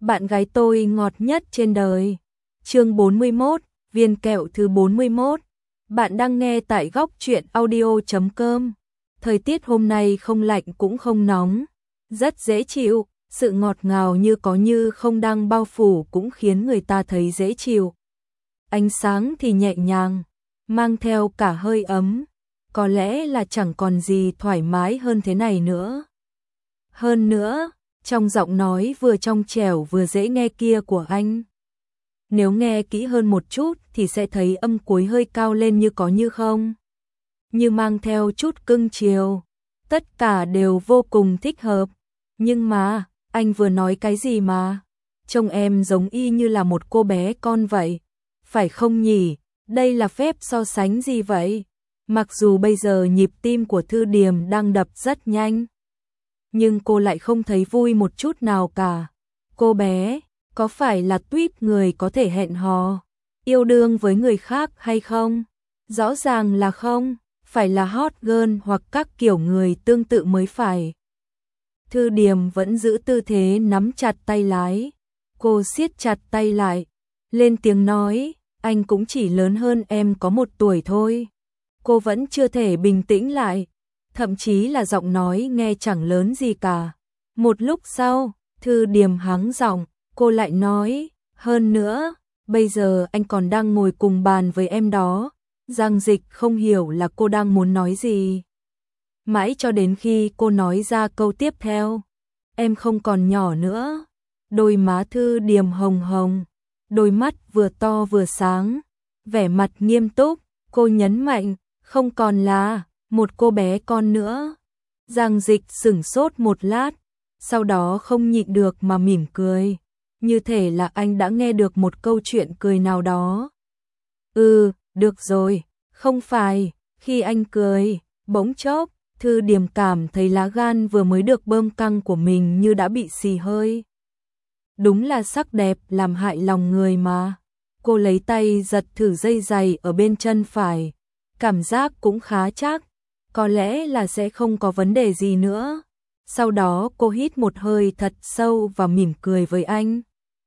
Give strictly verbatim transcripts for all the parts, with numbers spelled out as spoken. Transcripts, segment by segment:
bạn gái tôi ngọt nhất trên đời. Chương bốn mươi mốt, viên kẹo thứ bốn mươi mốt. Bạn đang nghe tại góc truyện audio chấm com. Thời tiết hôm nay không lạnh cũng không nóng, rất dễ chịu, sự ngọt ngào như có như không đang bao phủ cũng khiến người ta thấy dễ chịu. Ánh sáng thì nhẹ nhàng, mang theo cả hơi ấm, có lẽ là chẳng còn gì thoải mái hơn thế này nữa. Hơn nữa, trong giọng nói vừa trong trẻo vừa dễ nghe kia của anh, nếu nghe kỹ hơn một chút thì sẽ thấy âm cuối hơi cao lên như có như không, như mang theo chút cưng chiều, tất cả đều vô cùng thích hợp. Nhưng mà, anh vừa nói cái gì mà? Trông em giống y như là một cô bé con vậy, phải không nhỉ? Đây là phép so sánh gì vậy? Mặc dù bây giờ nhịp tim của Thư Điềm đang đập rất nhanh, nhưng cô lại không thấy vui một chút nào cả. Cô bé, có phải là tuýp người có thể hẹn hò, yêu đương với người khác hay không? Rõ ràng là không, phải là hot girl hoặc các kiểu người tương tự mới phải. Thư Điềm vẫn giữ tư thế nắm chặt tay lái, cô siết chặt tay lại, lên tiếng nói, anh cũng chỉ lớn hơn em có một tuổi thôi. Cô vẫn chưa thể bình tĩnh lại, thậm chí là giọng nói nghe chẳng lớn gì cả. Một lúc sau, Thư Điềm hắng giọng, cô lại nói, hơn nữa, bây giờ anh còn đang ngồi cùng bàn với em đó. Giang Dịch không hiểu là cô đang muốn nói gì. Mãi cho đến khi cô nói ra câu tiếp theo, em không còn nhỏ nữa. Đôi má Thư Điềm hồng hồng, đôi mắt vừa to vừa sáng, vẻ mặt nghiêm túc, cô nhấn mạnh, không còn là một cô bé con nữa. Giang Dịch sửng sốt một lát, sau đó không nhịn được mà mỉm cười, như thể là anh đã nghe được một câu chuyện cười nào đó. Ừ, được rồi, không phải. Khi anh cười, bỗng chốc, Thư Điềm cảm thấy lá gan vừa mới được bơm căng của mình như đã bị xì hơi. Đúng là sắc đẹp làm hại lòng người mà. Cô lấy tay giật thử dây giày ở bên chân phải, cảm giác cũng khá chắc, có lẽ là sẽ không có vấn đề gì nữa. Sau đó cô hít một hơi thật sâu và mỉm cười với anh.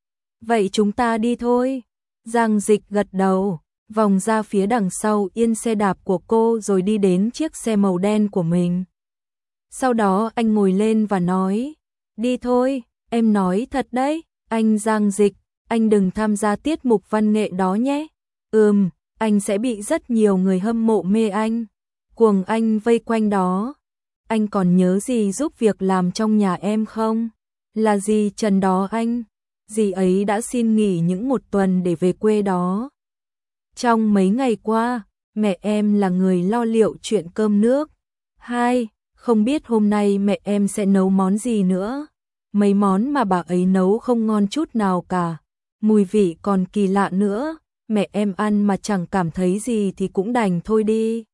Vậy chúng ta đi thôi. Giang Dịch gật đầu, vòng ra phía đằng sau yên xe đạp của cô rồi đi đến chiếc xe màu đen của mình. Sau đó anh ngồi lên và nói, đi thôi, em nói thật đấy, anh Giang Dịch, anh đừng tham gia tiết mục văn nghệ đó nhé. Ừm, anh sẽ bị rất nhiều người hâm mộ mê anh, cuồng anh vây quanh đó. Anh còn nhớ gì giúp việc làm trong nhà em không? Là dì Trần đó anh. Dì ấy đã xin nghỉ những một tuần để về quê đó. Trong mấy ngày qua, mẹ em là người lo liệu chuyện cơm nước. Hai, không biết hôm nay mẹ em sẽ nấu món gì nữa. Mấy món mà bà ấy nấu không ngon chút nào cả. Mùi vị còn kỳ lạ nữa. Mẹ em ăn mà chẳng cảm thấy gì thì cũng đành thôi đi.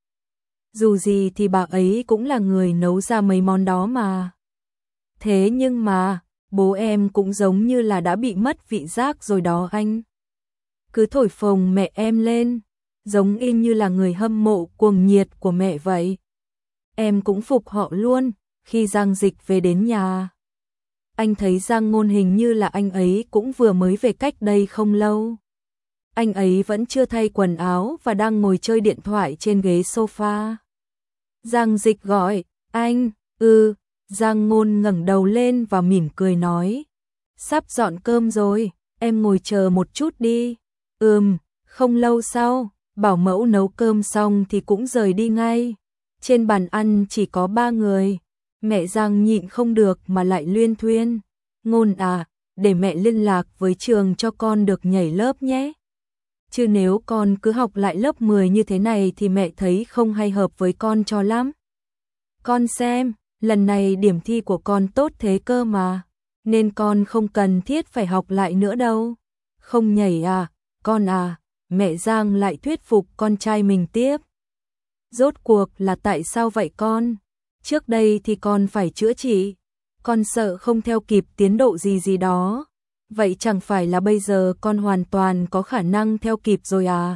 Dù gì thì bà ấy cũng là người nấu ra mấy món đó mà. Thế nhưng mà, bố em cũng giống như là đã bị mất vị giác rồi đó anh. Cứ thổi phồng mẹ em lên, giống y như là người hâm mộ cuồng nhiệt của mẹ vậy. Em cũng phục họ luôn. Khi Giang Dịch về đến nhà, anh thấy Giang Ngôn hình như là anh ấy cũng vừa mới về cách đây không lâu. Anh ấy vẫn chưa thay quần áo và đang ngồi chơi điện thoại trên ghế sofa. Giang Dịch gọi, anh, ừ, Giang Ngôn ngẩng đầu lên và mỉm cười nói, sắp dọn cơm rồi, em ngồi chờ một chút đi. Ừm, không lâu sau, bảo mẫu nấu cơm xong thì cũng rời đi ngay. Trên bàn ăn chỉ có ba người, mẹ Giang nhịn không được mà lại luyên thuyên. Ngôn à, để mẹ liên lạc với trường cho con được nhảy lớp nhé. Chứ nếu con cứ học lại lớp mười như thế này thì mẹ thấy không hay hợp với con cho lắm. Con xem, lần này điểm thi của con tốt thế cơ mà, nên con không cần thiết phải học lại nữa đâu. Không nhảy à, con à, mẹ Giang lại thuyết phục con trai mình tiếp. Rốt cuộc là tại sao vậy con? Trước đây thì con phải chữa trị, con sợ không theo kịp tiến độ gì gì đó. Vậy chẳng phải là bây giờ con hoàn toàn có khả năng theo kịp rồi à?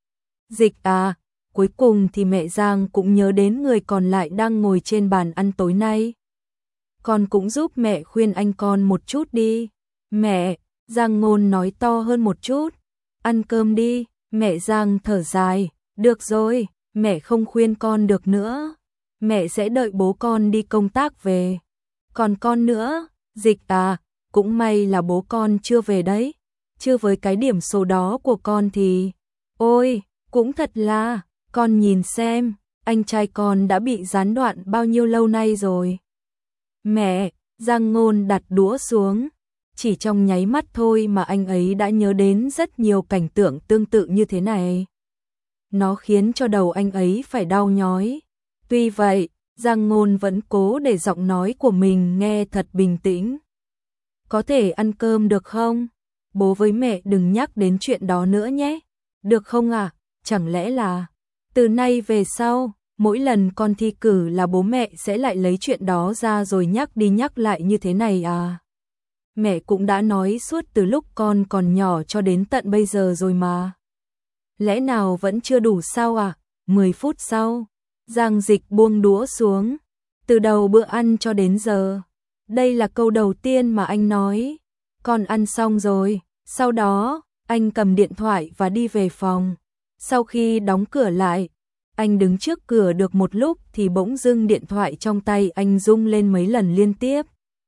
Dịch à, cuối cùng thì mẹ Giang cũng nhớ đến người còn lại đang ngồi trên bàn ăn tối nay. Con cũng giúp mẹ khuyên anh con một chút đi. Mẹ, Giang Ngôn nói to hơn một chút. Ăn cơm đi, mẹ Giang thở dài. Được rồi, mẹ không khuyên con được nữa. Mẹ sẽ đợi bố con đi công tác về. Còn con nữa, Dịch à, cũng may là bố con chưa về đấy. Chứ với cái điểm số đó của con thì... Ôi, cũng thật là, con nhìn xem, anh trai con đã bị gián đoạn bao nhiêu lâu nay rồi. Mẹ, Giang Ngôn đặt đũa xuống. Chỉ trong nháy mắt thôi mà anh ấy đã nhớ đến rất nhiều cảnh tượng tương tự như thế này. Nó khiến cho đầu anh ấy phải đau nhói. Tuy vậy, Giang Ngôn vẫn cố để giọng nói của mình nghe thật bình tĩnh. Có thể ăn cơm được không? Bố với mẹ đừng nhắc đến chuyện đó nữa nhé. Được không ạ? À? Chẳng lẽ là từ nay về sau, mỗi lần con thi cử là bố mẹ sẽ lại lấy chuyện đó ra rồi nhắc đi nhắc lại như thế này à? Mẹ cũng đã nói suốt từ lúc con còn nhỏ cho đến tận bây giờ rồi mà. Lẽ nào vẫn chưa đủ sao à? mười phút sau, Giang Dịch buông đũa xuống. Từ đầu bữa ăn cho đến giờ, đây là câu đầu tiên mà anh nói. Con ăn xong rồi, sau đó, anh cầm điện thoại và đi về phòng. Sau khi đóng cửa lại, anh đứng trước cửa được một lúc thì bỗng dưng điện thoại trong tay anh rung lên mấy lần liên tiếp.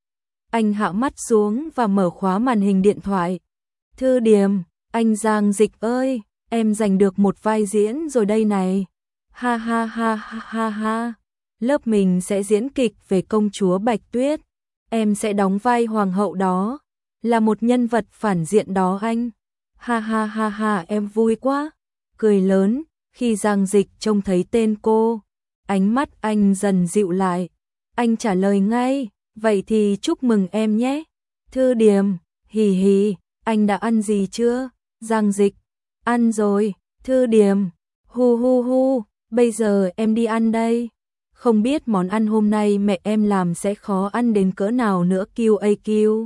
Anh hạ mắt xuống và mở khóa màn hình điện thoại. Thư Điềm, anh Giang Dịch ơi, em giành được một vai diễn rồi đây này. Ha ha ha ha ha ha. Lớp mình sẽ diễn kịch về công chúa Bạch Tuyết. Em sẽ đóng vai hoàng hậu đó. Là một nhân vật phản diện đó anh. Ha ha ha ha em vui quá. Cười lớn, khi Giang Dịch trông thấy tên cô. Ánh mắt anh dần dịu lại. Anh trả lời ngay, vậy thì chúc mừng em nhé. Thư Điềm, hì hì, anh đã ăn gì chưa? Giang Dịch, ăn rồi. Thư Điềm, hu hu hu, bây giờ em đi ăn đây. Không biết món ăn hôm nay mẹ em làm sẽ khó ăn đến cỡ nào nữa kiu a kiu.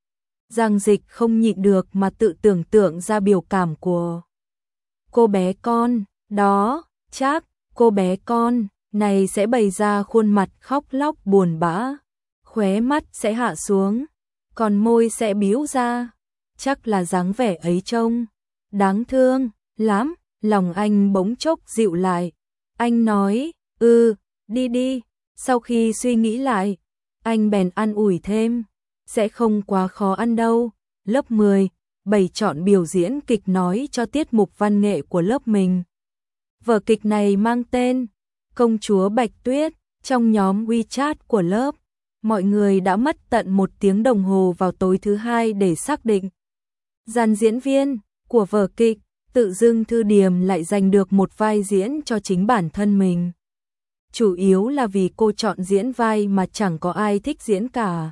Giang Dịch không nhịn được mà tự tưởng tượng ra biểu cảm của cô bé con, đó, chắc, cô bé con này sẽ bày ra khuôn mặt khóc lóc buồn bã, khóe mắt sẽ hạ xuống, còn môi sẽ biếu ra, chắc là dáng vẻ ấy trông đáng thương lắm. Lòng anh bỗng chốc dịu lại, anh nói, ừ, đi đi. Sau khi suy nghĩ lại, anh bèn an ủi thêm, sẽ không quá khó ăn đâu. Lớp mười, bảy chọn biểu diễn kịch nói cho tiết mục văn nghệ của lớp mình. Vở kịch này mang tên Công chúa Bạch Tuyết. Trong nhóm WeChat của lớp, mọi người đã mất tận một tiếng đồng hồ vào tối thứ hai để xác định dàn diễn viên của vở kịch. Tự dưng Thư Điềm lại giành được một vai diễn cho chính bản thân mình. Chủ yếu là vì cô chọn diễn vai mà chẳng có ai thích diễn cả.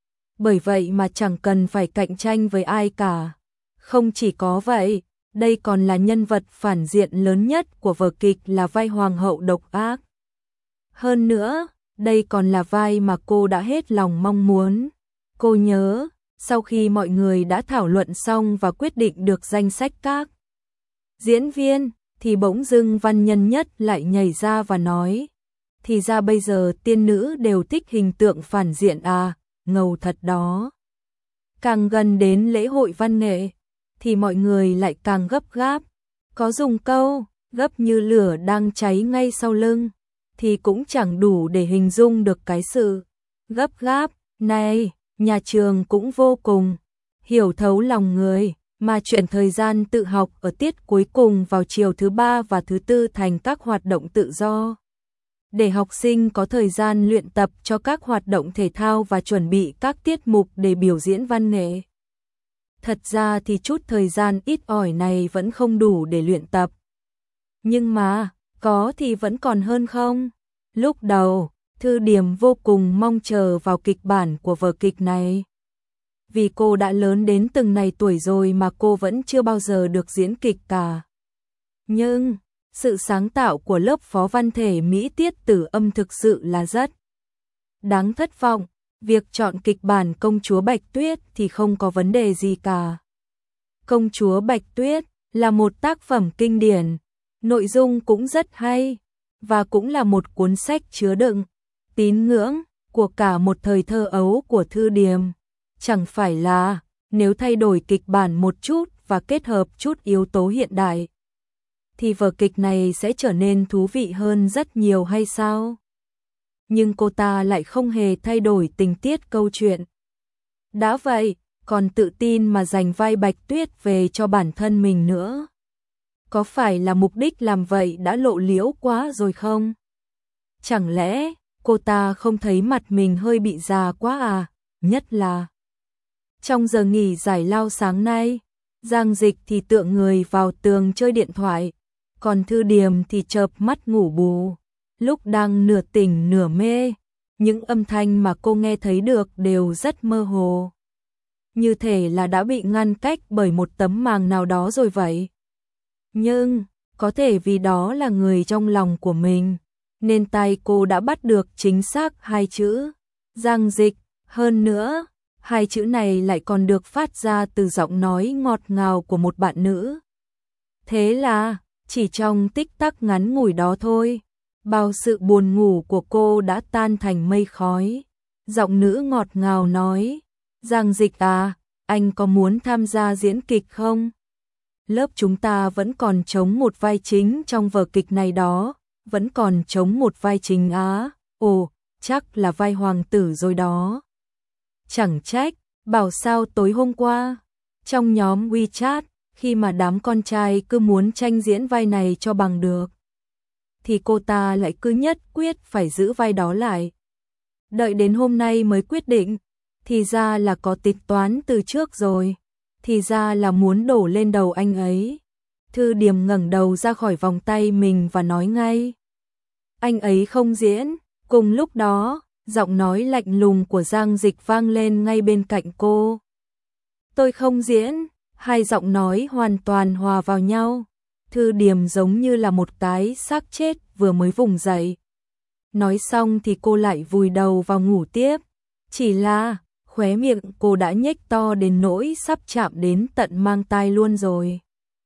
Bởi vậy mà chẳng cần phải cạnh tranh với ai cả. Không chỉ có vậy, đây còn là nhân vật phản diện lớn nhất của vở kịch là vai hoàng hậu độc ác. Hơn nữa, đây còn là vai mà cô đã hết lòng mong muốn. Cô nhớ, sau khi mọi người đã thảo luận xong và quyết định được danh sách các diễn viên, thì bỗng dưng Văn Nhân Nhất lại nhảy ra và nói, thì ra bây giờ tiên nữ đều thích hình tượng phản diện à, ngầu thật đó. Càng gần đến lễ hội văn nghệ, thì mọi người lại càng gấp gáp. Có dùng câu, gấp như lửa đang cháy ngay sau lưng, thì cũng chẳng đủ để hình dung được cái sự gấp gáp này. Nhà trường cũng vô cùng hiểu thấu lòng người, mà chuyển thời gian tự học ở tiết cuối cùng vào chiều thứ ba và thứ tư thành các hoạt động tự do, để học sinh có thời gian luyện tập cho các hoạt động thể thao và chuẩn bị các tiết mục để biểu diễn văn nghệ. Thật ra thì chút thời gian ít ỏi này vẫn không đủ để luyện tập. Nhưng mà, có thì vẫn còn hơn không? Lúc đầu, Thư Điềm vô cùng mong chờ vào kịch bản của vở kịch này. Vì cô đã lớn đến từng này tuổi rồi mà cô vẫn chưa bao giờ được diễn kịch cả. Nhưng, sự sáng tạo của lớp phó văn thể Mỹ Tiết Tử Âm thực sự là rất đáng thất vọng. Việc chọn kịch bản Công chúa Bạch Tuyết thì không có vấn đề gì cả. Công chúa Bạch Tuyết là một tác phẩm kinh điển, nội dung cũng rất hay, và cũng là một cuốn sách chứa đựng tín ngưỡng của cả một thời thơ ấu của Thư Điềm. Chẳng phải là Nếu thay đổi kịch bản một chút và kết hợp chút yếu tố hiện đại, thì vở kịch này sẽ trở nên thú vị hơn rất nhiều hay sao? Nhưng cô ta lại không hề thay đổi tình tiết câu chuyện. Đã vậy, còn tự tin mà giành vai Bạch Tuyết về cho bản thân mình nữa. Có phải là mục đích làm vậy đã lộ liễu quá rồi không? Chẳng lẽ cô ta không thấy mặt mình hơi bị già quá à? Nhất là trong giờ nghỉ giải lao sáng nay, Giang Dịch thì tựa người vào tường chơi điện thoại, còn Thư Điềm thì chợp mắt ngủ bù. Lúc đang nửa tỉnh nửa mê, những âm thanh mà cô nghe thấy được đều rất mơ hồ. Như thể là đã bị ngăn cách bởi một tấm màng nào đó rồi vậy. Nhưng, có thể vì đó là người trong lòng của mình, nên tai cô đã bắt được chính xác hai chữ Giang Dịch. Hơn nữa, hai chữ này lại còn được phát ra từ giọng nói ngọt ngào của một bạn nữ. Thế là, chỉ trong tích tắc ngắn ngủi đó thôi, bao sự buồn ngủ của cô đã tan thành mây khói. Giọng nữ ngọt ngào nói, Giang Dịch à, anh có muốn tham gia diễn kịch không? Lớp chúng ta vẫn còn trống một vai chính trong vở kịch này đó, vẫn còn trống một vai chính á. Ồ, chắc là vai hoàng tử rồi đó. Chẳng trách, bảo sao tối hôm qua, trong nhóm WeChat, khi mà đám con trai cứ muốn tranh diễn vai này cho bằng được, thì cô ta lại cứ nhất quyết phải giữ vai đó lại. Đợi đến hôm nay mới quyết định, thì ra là có tính toán từ trước rồi, thì ra là muốn đổ lên đầu anh ấy. Thư Điềm ngẩng đầu ra khỏi vòng tay mình và nói ngay, anh ấy không diễn. Cùng lúc đó, giọng nói lạnh lùng của Giang Dịch vang lên ngay bên cạnh cô. Tôi không diễn. Hai giọng nói hoàn toàn hòa vào nhau. Thư Điềm giống như là một cái xác chết vừa mới vùng dậy. Nói xong thì cô lại vùi đầu vào ngủ tiếp. Chỉ là, khóe miệng cô đã nhếch to đến nỗi sắp chạm đến tận mang tai luôn rồi.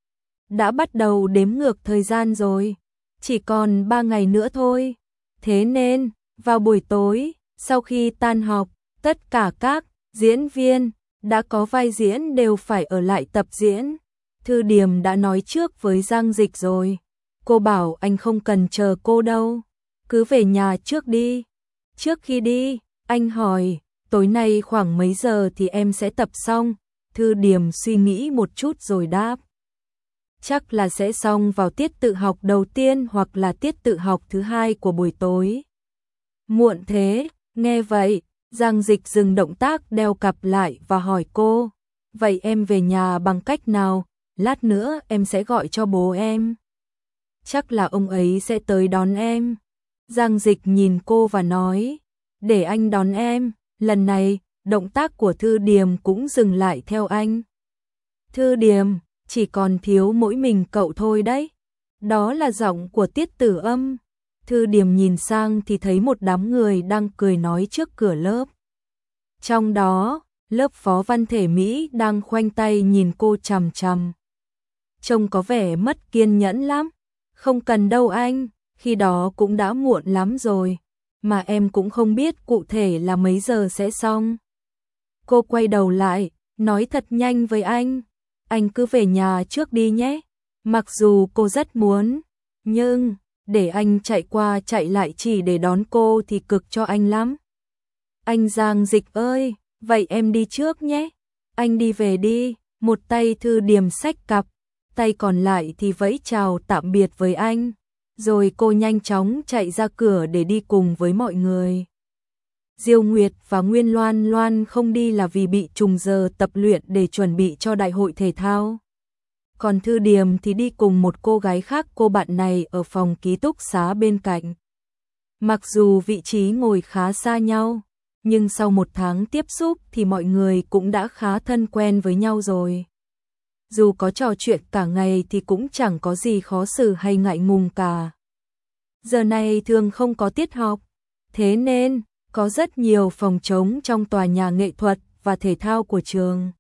Đã bắt đầu đếm ngược thời gian rồi. Chỉ còn ba ngày nữa thôi. Thế nên, vào buổi tối, sau khi tan học, tất cả các diễn viên đã có vai diễn đều phải ở lại tập diễn. Thư Điềm đã nói trước với Giang Dịch rồi. Cô bảo anh không cần chờ cô đâu. Cứ về nhà trước đi. Trước khi đi, anh hỏi, tối nay khoảng mấy giờ thì em sẽ tập xong? Thư Điềm suy nghĩ một chút rồi đáp. Chắc là sẽ xong vào tiết tự học đầu tiên hoặc là tiết tự học thứ hai của buổi tối. Muộn thế, nghe vậy, Giang Dịch dừng động tác đeo cặp lại và hỏi cô, vậy em về nhà bằng cách nào? Lát nữa em sẽ gọi cho bố em. Chắc là ông ấy sẽ tới đón em. Giang Dịch nhìn cô và nói, để anh đón em. Lần này, động tác của Thư Điềm cũng dừng lại theo anh. Thư Điềm, chỉ còn thiếu mỗi mình cậu thôi đấy. Đó là giọng của Tiết Tử Âm. Thư Điềm nhìn sang thì thấy một đám người đang cười nói trước cửa lớp. Trong đó, lớp Phó Văn Thể Mỹ đang khoanh tay nhìn cô chằm chằm. Trông có vẻ mất kiên nhẫn lắm. Không cần đâu anh, khi đó cũng đã muộn lắm rồi, mà em cũng không biết cụ thể là mấy giờ sẽ xong. Cô quay đầu lại, nói thật nhanh với anh, anh cứ về nhà trước đi nhé. Mặc dù cô rất muốn, nhưng để anh chạy qua chạy lại chỉ để đón cô thì cực cho anh lắm. Anh Giang Dịch ơi, vậy em đi trước nhé. Anh đi về đi. Một tay Thư Điềm xách cặp, tay còn lại thì vẫy chào tạm biệt với anh. Rồi cô nhanh chóng chạy ra cửa để đi cùng với mọi người. Diêu Nguyệt và Nguyên Loan Loan không đi là vì bị trùng giờ tập luyện để chuẩn bị cho đại hội thể thao. Còn Thư Điềm thì đi cùng một cô gái khác, cô bạn này ở phòng ký túc xá bên cạnh. Mặc dù vị trí ngồi khá xa nhau, nhưng sau một tháng tiếp xúc thì mọi người cũng đã khá thân quen với nhau rồi. Dù có trò chuyện cả ngày thì cũng chẳng có gì khó xử hay ngại ngùng cả. Giờ này thường không có tiết học, thế nên có rất nhiều phòng trống trong tòa nhà nghệ thuật và thể thao của trường.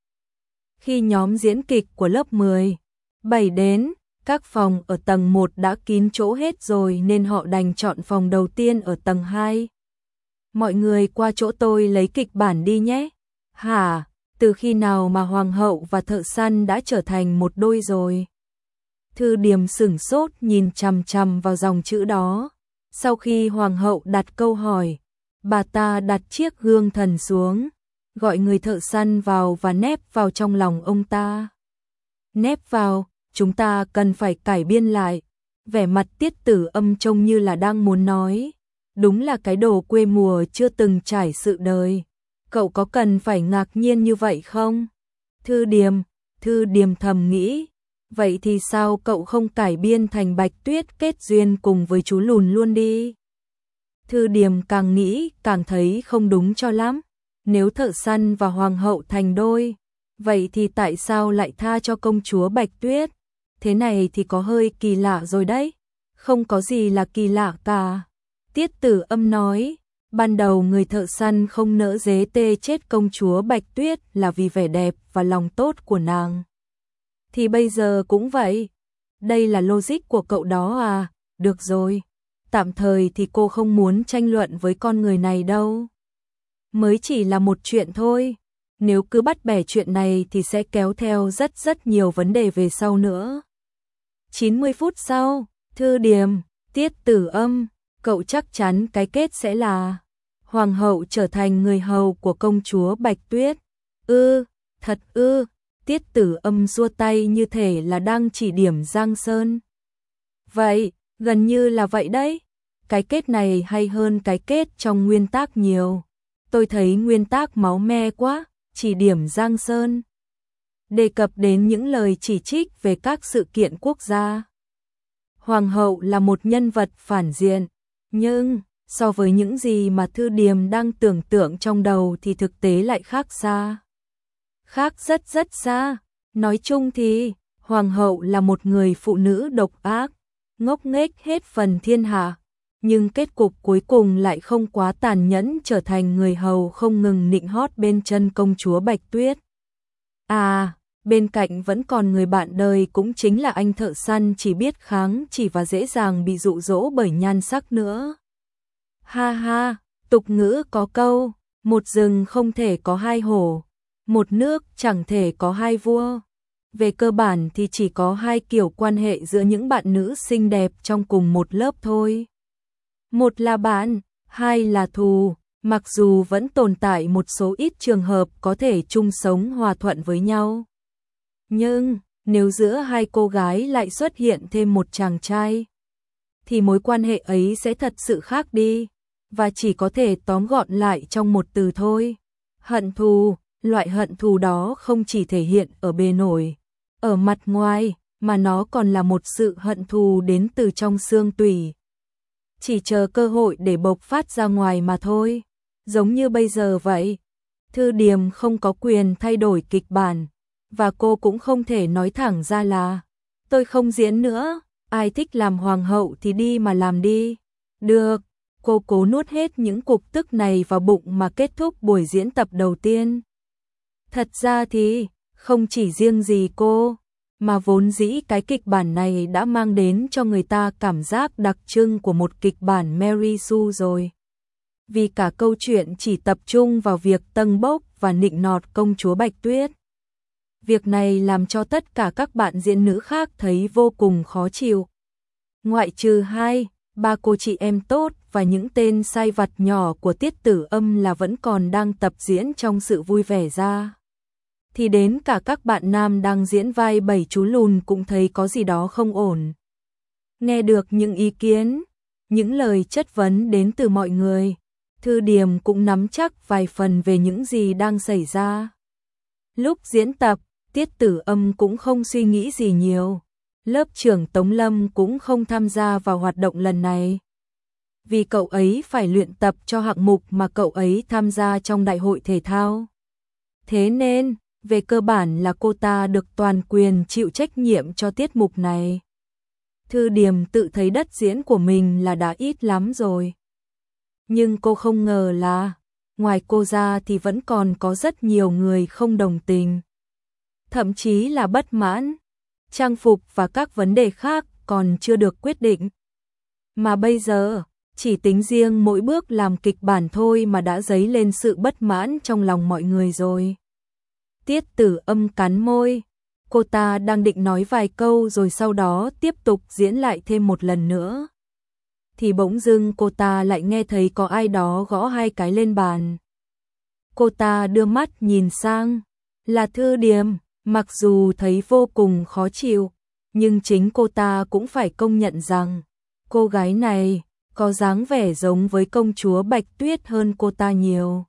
Khi nhóm diễn kịch của lớp mười, bảy đến, các phòng ở tầng một đã kín chỗ hết rồi nên họ đành chọn phòng đầu tiên ở tầng hai. Mọi người qua chỗ tôi lấy kịch bản đi nhé. Hả? Từ khi nào mà hoàng hậu và thợ săn đã trở thành một đôi rồi? Thư Điềm sửng sốt nhìn chằm chằm vào dòng chữ đó. Sau khi hoàng hậu đặt câu hỏi, bà ta đặt chiếc gương thần xuống, gọi người thợ săn vào và nép vào trong lòng ông ta. Nép vào, chúng ta cần phải cải biên lại. Vẻ mặt Tiết Tử Âm trông như là đang muốn nói, đúng là cái đồ quê mùa chưa từng trải sự đời. Cậu có cần phải ngạc nhiên như vậy không? Thư Điềm, Thư Điềm thầm nghĩ, vậy thì sao cậu không cải biên thành Bạch Tuyết kết duyên cùng với chú lùn luôn đi? Thư Điềm càng nghĩ càng thấy không đúng cho lắm. Nếu thợ săn và hoàng hậu thành đôi, vậy thì tại sao lại tha cho công chúa Bạch Tuyết? Thế này thì có hơi kỳ lạ rồi đấy. Không có gì là kỳ lạ cả. Tiết Tử Âm nói, ban đầu người thợ săn không nỡ dế tê chết công chúa Bạch Tuyết là vì vẻ đẹp và lòng tốt của nàng. Thì bây giờ cũng vậy. Đây là logic của cậu đó à? Được rồi. Tạm thời thì cô không muốn tranh luận với con người này đâu. Mới chỉ là một chuyện thôi. Nếu cứ bắt bẻ chuyện này thì sẽ kéo theo rất rất nhiều vấn đề về sau nữa. chín mươi phút sau, Thư Điềm, Tiết Tử Âm, cậu chắc chắn cái kết sẽ là hoàng hậu trở thành người hầu của công chúa Bạch Tuyết. Ư, thật ư, Tiết Tử Âm giơ tay như thể là đang chỉ điểm Giang Sơn. Vậy, gần như là vậy đấy. Cái kết này hay hơn cái kết trong nguyên tác nhiều. Tôi thấy nguyên tác máu me quá, chỉ điểm Giang Sơn. Đề cập đến những lời chỉ trích về các sự kiện quốc gia. Hoàng hậu là một nhân vật phản diện, nhưng so với những gì mà Thư Điềm đang tưởng tượng trong đầu thì thực tế lại khác xa. Khác rất rất xa. Nói chung thì, hoàng hậu là một người phụ nữ độc ác, ngốc nghếch hết phần thiên hạ, nhưng kết cục cuối cùng lại không quá tàn nhẫn, trở thành người hầu không ngừng nịnh hót bên chân công chúa Bạch Tuyết. À, bên cạnh vẫn còn người bạn đời cũng chính là anh thợ săn chỉ biết kháng chỉ và dễ dàng bị dụ dỗ bởi nhan sắc nữa. Ha ha, tục ngữ có câu, một rừng không thể có hai hổ, một nước chẳng thể có hai vua. Về cơ bản thì chỉ có hai kiểu quan hệ giữa những bạn nữ xinh đẹp trong cùng một lớp thôi. Một là bạn, hai là thù, mặc dù vẫn tồn tại một số ít trường hợp có thể chung sống hòa thuận với nhau. Nhưng, nếu giữa hai cô gái lại xuất hiện thêm một chàng trai, thì mối quan hệ ấy sẽ thật sự khác đi, và chỉ có thể tóm gọn lại trong một từ thôi. Hận thù, loại hận thù đó không chỉ thể hiện ở bề nổi, ở mặt ngoài, mà nó còn là một sự hận thù đến từ trong xương tủy. Chỉ chờ cơ hội để bộc phát ra ngoài mà thôi. Giống như bây giờ vậy. Thư Điềm không có quyền thay đổi kịch bản, và cô cũng không thể nói thẳng ra là tôi không diễn nữa, ai thích làm hoàng hậu thì đi mà làm đi. Được, cô cố nuốt hết những cục tức này vào bụng mà kết thúc buổi diễn tập đầu tiên. Thật ra thì, không chỉ riêng gì cô, mà vốn dĩ cái kịch bản này đã mang đến cho người ta cảm giác đặc trưng của một kịch bản Mary Sue rồi. Vì cả câu chuyện chỉ tập trung vào việc tâng bốc và nịnh nọt công chúa Bạch Tuyết. Việc này làm cho tất cả các bạn diễn nữ khác thấy vô cùng khó chịu. Ngoại trừ hai, ba cô chị em tốt và những tên sai vặt nhỏ của Tiết Tử Âm là vẫn còn đang tập diễn trong sự vui vẻ ra, thì đến cả các bạn nam đang diễn vai bảy chú lùn cũng thấy có gì đó không ổn. Nghe được những ý kiến, những lời chất vấn đến từ mọi người, Thư Điềm cũng nắm chắc vài phần về những gì đang xảy ra. Lúc diễn tập, Tiết Tử Âm cũng không suy nghĩ gì nhiều. Lớp trưởng Tống Lâm cũng không tham gia vào hoạt động lần này, vì cậu ấy phải luyện tập cho hạng mục mà cậu ấy tham gia trong đại hội thể thao. Thế nên, về cơ bản là cô ta được toàn quyền chịu trách nhiệm cho tiết mục này. Thư Điềm tự thấy đất diễn của mình là đã ít lắm rồi. Nhưng cô không ngờ là, ngoài cô ra thì vẫn còn có rất nhiều người không đồng tình, thậm chí là bất mãn. Trang phục và các vấn đề khác còn chưa được quyết định. Mà bây giờ, chỉ tính riêng mỗi bước làm kịch bản thôi mà đã dấy lên sự bất mãn trong lòng mọi người rồi. Tiết Tử Âm cắn môi, cô ta đang định nói vài câu rồi sau đó tiếp tục diễn lại thêm một lần nữa. Thì bỗng dưng cô ta lại nghe thấy có ai đó gõ hai cái lên bàn. Cô ta đưa mắt nhìn sang, là Thư Điềm, mặc dù thấy vô cùng khó chịu, nhưng chính cô ta cũng phải công nhận rằng cô gái này có dáng vẻ giống với công chúa Bạch Tuyết hơn cô ta nhiều.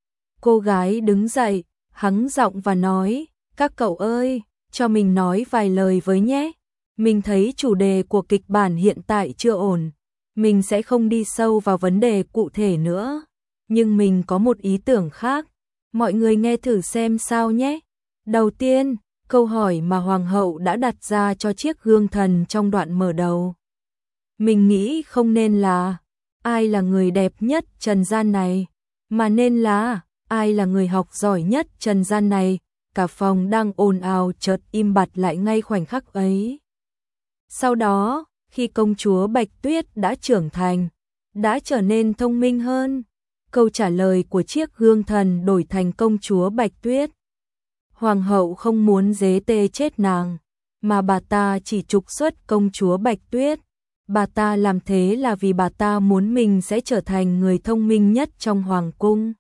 Cô gái đứng dậy, hắng giọng và nói, các cậu ơi, cho mình nói vài lời với nhé. Mình thấy chủ đề của kịch bản hiện tại chưa ổn, mình sẽ không đi sâu vào vấn đề cụ thể nữa. Nhưng mình có một ý tưởng khác, mọi người nghe thử xem sao nhé. Đầu tiên, câu hỏi mà Hoàng hậu đã đặt ra cho chiếc gương thần trong đoạn mở đầu. Mình nghĩ không nên là ai là người đẹp nhất trần gian này, mà nên là ai là người học giỏi nhất trần gian này. Cả phòng đang ồn ào chợt im bặt lại ngay khoảnh khắc ấy. Sau đó, khi công chúa Bạch Tuyết đã trưởng thành, đã trở nên thông minh hơn, câu trả lời của chiếc gương thần đổi thành công chúa Bạch Tuyết. Hoàng hậu không muốn dế tê chết nàng, mà bà ta chỉ trục xuất công chúa Bạch Tuyết. Bà ta làm thế là vì bà ta muốn mình sẽ trở thành người thông minh nhất trong hoàng cung.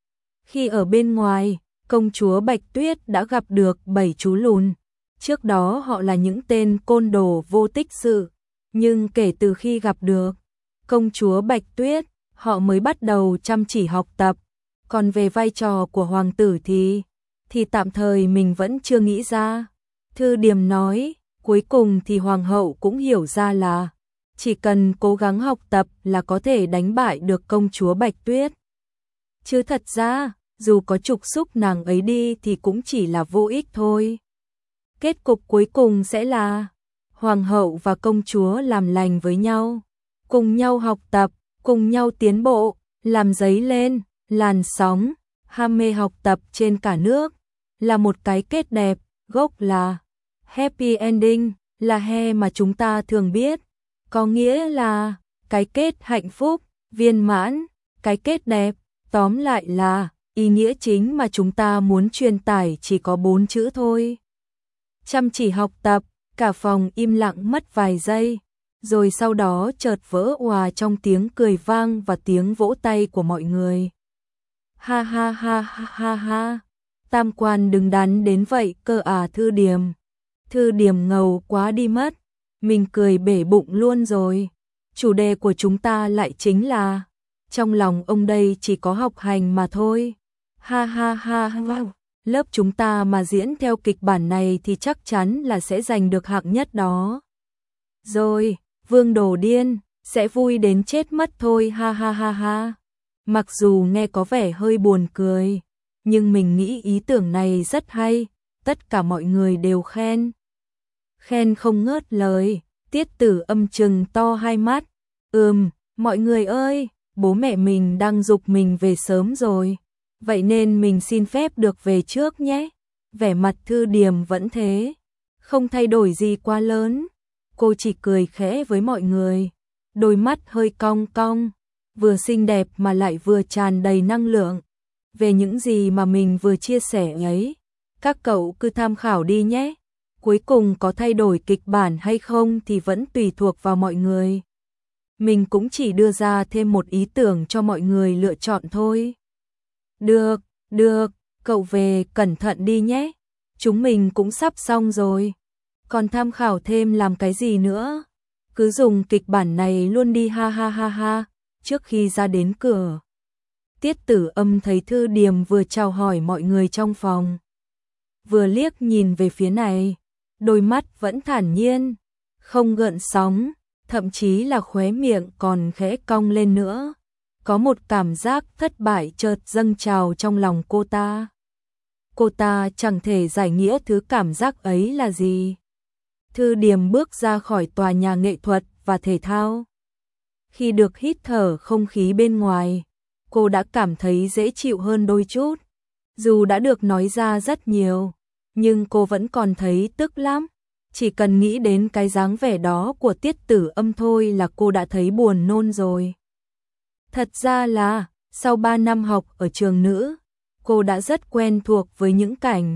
Khi ở bên ngoài, công chúa Bạch Tuyết đã gặp được bảy chú lùn. Trước đó họ là những tên côn đồ vô tích sự, nhưng kể từ khi gặp được công chúa Bạch Tuyết, họ mới bắt đầu chăm chỉ học tập. Còn về vai trò của hoàng tử thì thì tạm thời mình vẫn chưa nghĩ ra. Thư Điềm nói, cuối cùng thì hoàng hậu cũng hiểu ra là chỉ cần cố gắng học tập là có thể đánh bại được công chúa Bạch Tuyết. Chứ thật ra, dù có trục xuất nàng ấy đi thì cũng chỉ là vô ích thôi. Kết cục cuối cùng sẽ là hoàng hậu và công chúa làm lành với nhau, cùng nhau học tập, cùng nhau tiến bộ, làm dấy lên làn sóng ham mê học tập trên cả nước, là một cái kết đẹp. Gốc là happy ending, là he mà chúng ta thường biết, có nghĩa là cái kết hạnh phúc, viên mãn, cái kết đẹp. Tóm lại là ý nghĩa chính mà chúng ta muốn truyền tải chỉ có bốn chữ thôi. Chăm chỉ học tập. Cả phòng im lặng mất vài giây, rồi sau đó chợt vỡ òa trong tiếng cười vang và tiếng vỗ tay của mọi người. Ha ha ha ha ha ha, tam quan đứng đắn đến vậy cơ à Thư Điềm. Thư Điềm ngầu quá đi mất, mình cười bể bụng luôn rồi. Chủ đề của chúng ta lại chính là trong lòng ông đây chỉ có học hành mà thôi. Ha ha ha ha. Lớp chúng ta mà diễn theo kịch bản này thì chắc chắn là sẽ giành được hạng nhất đó. Rồi, Vương Đồ Điên, sẽ vui đến chết mất thôi ha ha ha ha. Mặc dù nghe có vẻ hơi buồn cười, nhưng mình nghĩ ý tưởng này rất hay, tất cả mọi người đều khen. Khen không ngớt lời, Tiết Tử Âm trừng to hai mắt. Ừm, mọi người ơi, bố mẹ mình đang giục mình về sớm rồi. Vậy nên mình xin phép được về trước nhé. Vẻ mặt Thư Điềm vẫn thế, không thay đổi gì quá lớn. Cô chỉ cười khẽ với mọi người, đôi mắt hơi cong cong, vừa xinh đẹp mà lại vừa tràn đầy năng lượng. Về những gì mà mình vừa chia sẻ ấy, các cậu cứ tham khảo đi nhé. Cuối cùng có thay đổi kịch bản hay không thì vẫn tùy thuộc vào mọi người. Mình cũng chỉ đưa ra thêm một ý tưởng cho mọi người lựa chọn thôi. Được, được, cậu về cẩn thận đi nhé. Chúng mình cũng sắp xong rồi. Còn tham khảo thêm làm cái gì nữa? Cứ dùng kịch bản này luôn đi ha ha ha ha. Trước khi ra đến cửa, Tiết Tử Âm thấy Thư Điềm vừa chào hỏi mọi người trong phòng, vừa liếc nhìn về phía này, đôi mắt vẫn thản nhiên, không gợn sóng, thậm chí là khóe miệng còn khẽ cong lên nữa. Có một cảm giác thất bại chợt dâng trào trong lòng cô ta. Cô ta chẳng thể giải nghĩa thứ cảm giác ấy là gì. Thư Điềm bước ra khỏi tòa nhà nghệ thuật và thể thao. Khi được hít thở không khí bên ngoài, cô đã cảm thấy dễ chịu hơn đôi chút. Dù đã được nói ra rất nhiều, nhưng cô vẫn còn thấy tức lắm. Chỉ cần nghĩ đến cái dáng vẻ đó của Tiết Tử Âm thôi là cô đã thấy buồn nôn rồi. Thật ra là, sau ba năm học ở trường nữ, cô đã rất quen thuộc với những cảnh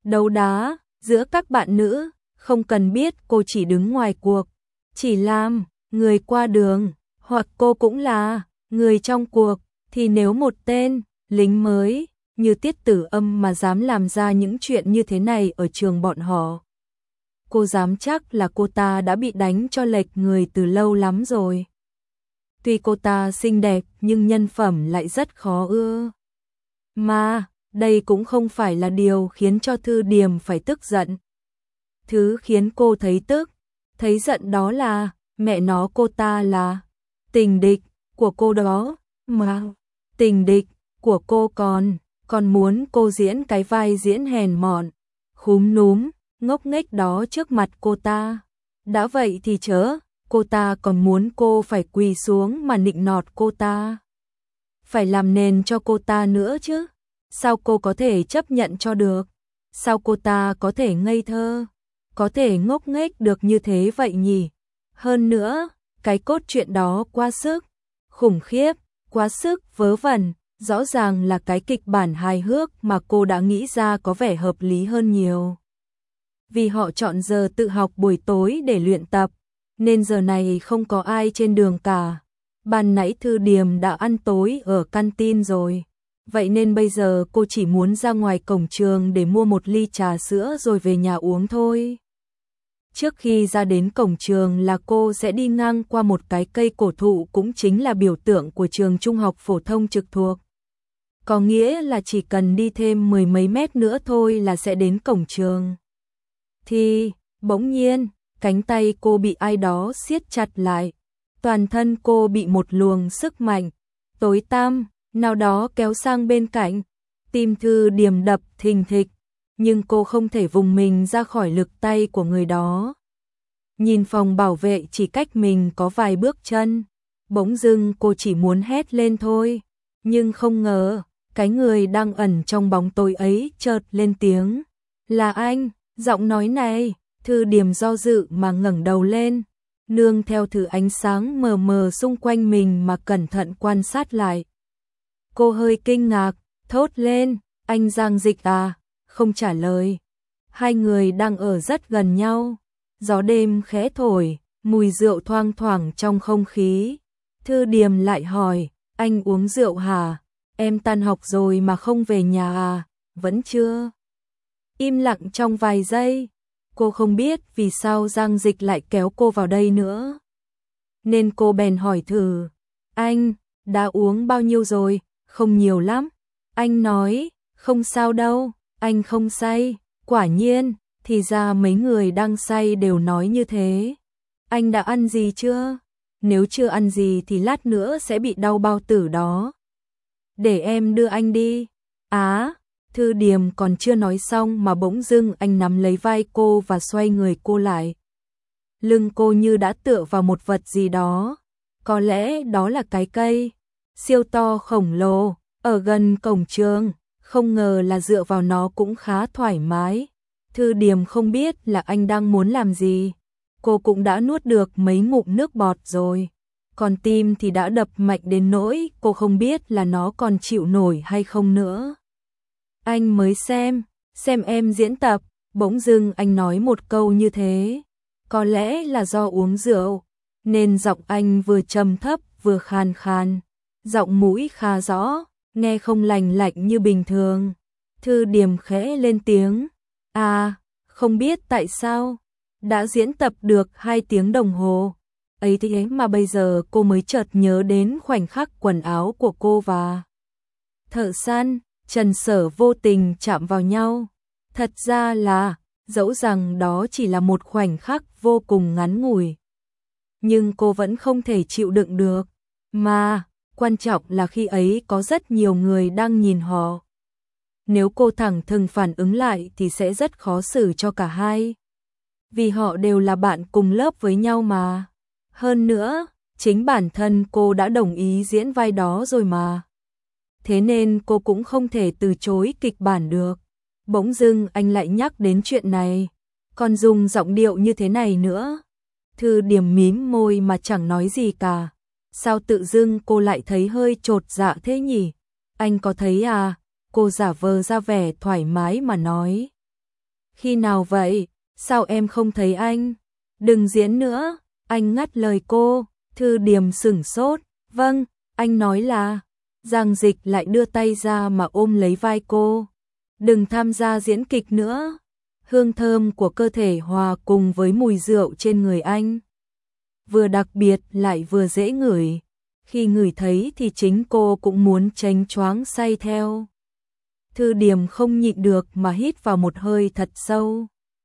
đấu đá giữa các bạn nữ, không cần biết cô chỉ đứng ngoài cuộc, chỉ làm người qua đường, hoặc cô cũng là người trong cuộc, thì nếu một tên lính mới như Tiết Tử Âm mà dám làm ra những chuyện như thế này ở trường bọn họ, cô dám chắc là cô ta đã bị đánh cho lệch người từ lâu lắm rồi. Tuy cô ta xinh đẹp nhưng nhân phẩm lại rất khó ưa. Mà, đây cũng không phải là điều khiến cho Thư Điềm phải tức giận. Thứ khiến cô thấy tức, thấy giận đó là, mẹ nó cô ta là tình địch của cô đó, mà tình địch của cô còn, còn muốn cô diễn cái vai diễn hèn mọn, khúm núm, ngốc nghếch đó trước mặt cô ta. Đã vậy thì chớ, cô ta còn muốn cô phải quỳ xuống mà nịnh nọt cô ta. Phải làm nền cho cô ta nữa chứ. Sao cô có thể chấp nhận cho được? Sao cô ta có thể ngây thơ, có thể ngốc nghếch được như thế vậy nhỉ? Hơn nữa, cái cốt truyện đó quá sức khủng khiếp, quá sức vớ vẩn, rõ ràng là cái kịch bản hài hước mà cô đã nghĩ ra có vẻ hợp lý hơn nhiều. Vì họ chọn giờ tự học buổi tối để luyện tập, nên giờ này không có ai trên đường cả. Ban nãy Thư Điềm đã ăn tối ở canteen rồi. Vậy nên bây giờ cô chỉ muốn ra ngoài cổng trường để mua một ly trà sữa rồi về nhà uống thôi. Trước khi ra đến cổng trường là cô sẽ đi ngang qua một cái cây cổ thụ, cũng chính là biểu tượng của trường trung học phổ thông trực thuộc. Có nghĩa là chỉ cần đi thêm mười mấy mét nữa thôi là sẽ đến cổng trường. Thì, bỗng nhiên, cánh tay cô bị ai đó siết chặt lại. Toàn thân cô bị một luồng sức mạnh tối tăm nào đó kéo sang bên cạnh. Tim Thư Điềm đập thình thịch, nhưng cô không thể vùng mình ra khỏi lực tay của người đó. Nhìn phòng bảo vệ chỉ cách mình có vài bước chân, bỗng dưng cô chỉ muốn hét lên thôi, nhưng không ngờ, cái người đang ẩn trong bóng tối ấy chợt lên tiếng. Là anh, giọng nói này. Thư Điềm do dự mà ngẩng đầu lên, nương theo thử ánh sáng mờ mờ xung quanh mình mà cẩn thận quan sát lại. Cô hơi kinh ngạc, thốt lên, anh Giang Dịch à, không trả lời. Hai người đang ở rất gần nhau, gió đêm khẽ thổi, mùi rượu thoang thoảng trong không khí. Thư Điềm lại hỏi, anh uống rượu hả? Em tan học rồi mà không về nhà à? Vẫn chưa? Im lặng trong vài giây, cô không biết vì sao Giang Dịch lại kéo cô vào đây nữa. Nên cô bèn hỏi thử, anh, đã uống bao nhiêu rồi? Không nhiều lắm. Anh nói, không sao đâu, anh không say. Quả nhiên, thì ra mấy người đang say đều nói như thế. Anh đã ăn gì chưa? Nếu chưa ăn gì thì lát nữa sẽ bị đau bao tử đó. Để em đưa anh đi. Á, Thư Điềm còn chưa nói xong mà bỗng dưng anh nắm lấy vai cô và xoay người cô lại. Lưng cô như đã tựa vào một vật gì đó. Có lẽ đó là cái cây siêu to khổng lồ ở gần cổng trường, không ngờ là dựa vào nó cũng khá thoải mái. Thư Điềm không biết là anh đang muốn làm gì. Cô cũng đã nuốt được mấy ngụm nước bọt rồi. Còn tim thì đã đập mạnh đến nỗi cô không biết là nó còn chịu nổi hay không nữa. Anh mới xem, xem em diễn tập, bỗng dưng anh nói một câu như thế. Có lẽ là do uống rượu, nên giọng anh vừa trầm thấp vừa khàn khàn. Giọng mũi khá rõ, nghe không lành lạnh như bình thường. Thư Điềm khẽ lên tiếng. À, không biết tại sao, đã diễn tập được hai tiếng đồng hồ. Ấy thế mà bây giờ cô mới chợt nhớ đến khoảnh khắc quần áo của cô và thợ săn, Trần Sở vô tình chạm vào nhau. Thật ra là, dẫu rằng đó chỉ là một khoảnh khắc vô cùng ngắn ngủi, nhưng cô vẫn không thể chịu đựng được. Mà, quan trọng là khi ấy có rất nhiều người đang nhìn họ. Nếu cô thẳng thừng phản ứng lại thì sẽ rất khó xử cho cả hai. Vì họ đều là bạn cùng lớp với nhau mà. Hơn nữa, chính bản thân cô đã đồng ý diễn vai đó rồi mà. Thế nên cô cũng không thể từ chối kịch bản được. Bỗng dưng anh lại nhắc đến chuyện này, còn dùng giọng điệu như thế này nữa. Thư Điềm mím môi mà chẳng nói gì cả. Sao tự dưng cô lại thấy hơi chột dạ thế nhỉ? Anh có thấy à? Cô giả vờ ra vẻ thoải mái mà nói. Khi nào vậy? Sao em không thấy anh? Đừng diễn nữa, anh ngắt lời cô. Thư Điềm sửng sốt. Vâng, anh nói là. Giang Dịch lại đưa tay ra mà ôm lấy vai cô. Đừng tham gia diễn kịch nữa. Hương thơm của cơ thể hòa cùng với mùi rượu trên người anh. Vừa đặc biệt lại vừa dễ ngửi. Khi ngửi thấy thì chính cô cũng muốn chánh choáng say theo. Thư Điềm không nhịn được mà hít vào một hơi thật sâu.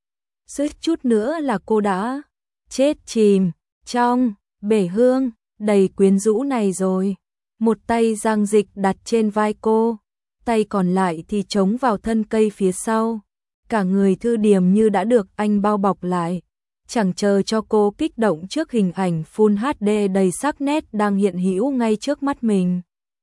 Suýt chút nữa là cô đã chết chìm trong bể hương đầy quyến rũ này rồi. Một tay Giang Dịch đặt trên vai cô, tay còn lại thì chống vào thân cây phía sau. Cả người Thư Điềm như đã được anh bao bọc lại, chẳng chờ cho cô kích động trước hình ảnh Full hát đê đầy sắc nét đang hiện hữu ngay trước mắt mình.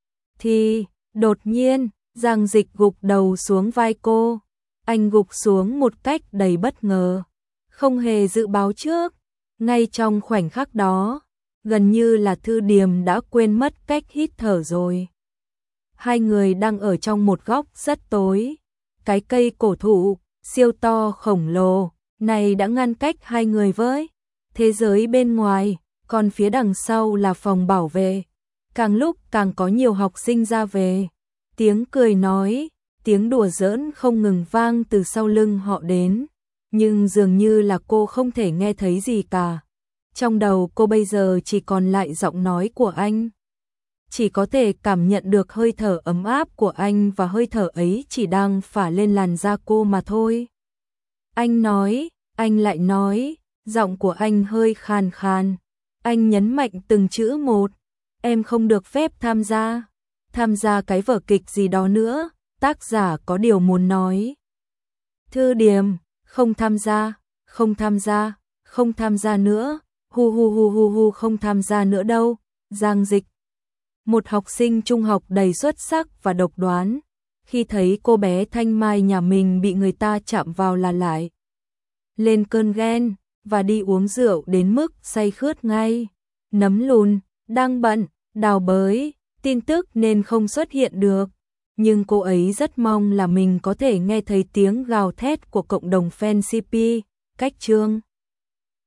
Thì, đột nhiên, Giang Dịch gục đầu xuống vai cô. Anh gục xuống một cách đầy bất ngờ, không hề dự báo trước. Ngay trong khoảnh khắc đó, gần như là Thư Điềm đã quên mất cách hít thở rồi. Hai người đang ở trong một góc rất tối. Cái cây cổ thụ, siêu to khổng lồ, này đã ngăn cách hai người với thế giới bên ngoài, còn phía đằng sau là phòng bảo vệ. Càng lúc càng có nhiều học sinh ra về. Tiếng cười nói, tiếng đùa giỡn không ngừng vang từ sau lưng họ đến. Nhưng dường như là cô không thể nghe thấy gì cả. Trong đầu cô bây giờ chỉ còn lại giọng nói của anh. Chỉ có thể cảm nhận được hơi thở ấm áp của anh và hơi thở ấy chỉ đang phả lên làn da cô mà thôi. Anh nói, anh lại nói, giọng của anh hơi khàn khàn. Anh nhấn mạnh từng chữ một. Em không được phép tham gia. Tham gia cái vở kịch gì đó nữa. Tác giả có điều muốn nói. Thư Điềm, không tham gia, không tham gia, không tham gia nữa. Hu hu hu hu hu không tham gia nữa đâu. Giang Dịch, một học sinh trung học đầy xuất sắc và độc đoán, khi thấy cô bé Thanh Mai nhà mình bị người ta chạm vào là lại lên cơn ghen và đi uống rượu đến mức say khướt ngay. Nấm Lùn đang bận đào bới tin tức nên không xuất hiện được, nhưng cô ấy rất mong là mình có thể nghe thấy tiếng gào thét của cộng đồng fan xê pê. Cách chương